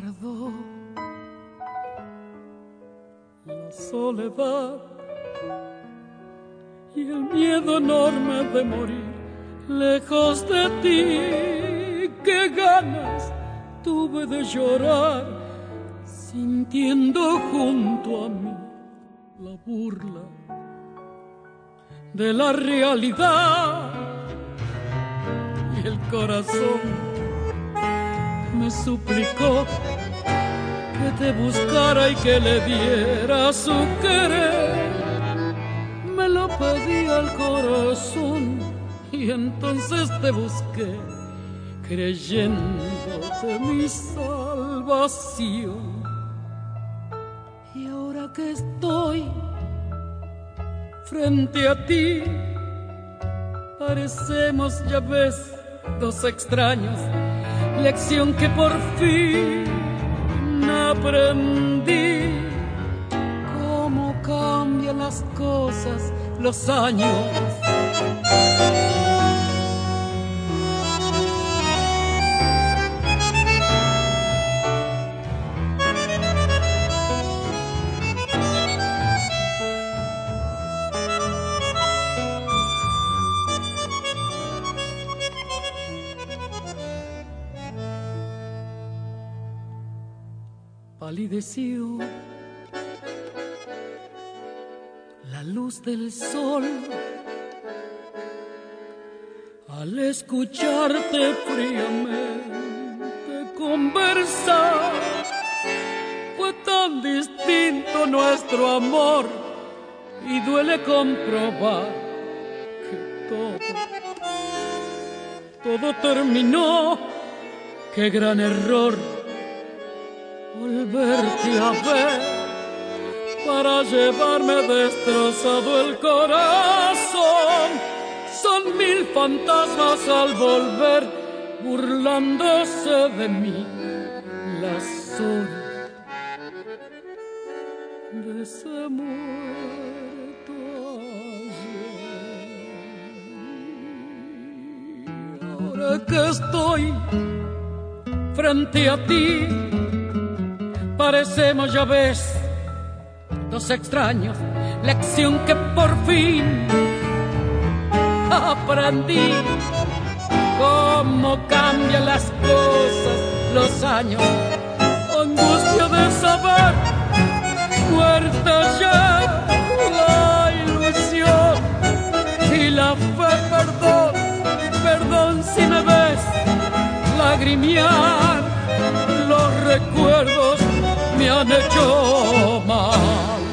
tardó. La soledad y el miedo enorme de morir lejos de ti. Qué ganas tuve de llorar, sintiendo junto a mí la burla de la realidad. Y el corazón me suplicó que te buscara y que le diera su querer. Me lo pedí al corazón y entonces te busqué, creyendo de mi salvación. Y ahora que estoy frente a ti, parecemos, ya ves, dos extraños. Lección que por fin aprendí. Cómo cambian las cosas, los años. Palideció la luz del sol al escucharte fríamente conversar. Fue tan distinto nuestro amor y duele comprobar que todo terminó. Qué gran error volverte a ver para llevarme destrozado el corazón. Son mil fantasmas al volver, burlándose de mí, las horas de ese muerto ayer. Ahora que estoy frente a ti, parecemos, ya ves, dos extraños. Lección que por fin aprendí. Cómo cambian las cosas, los años. Angustia de saber, muerta ya la ilusión y la fe. Perdón si me ves lagrimear. Los recuerdos me han hecho mal.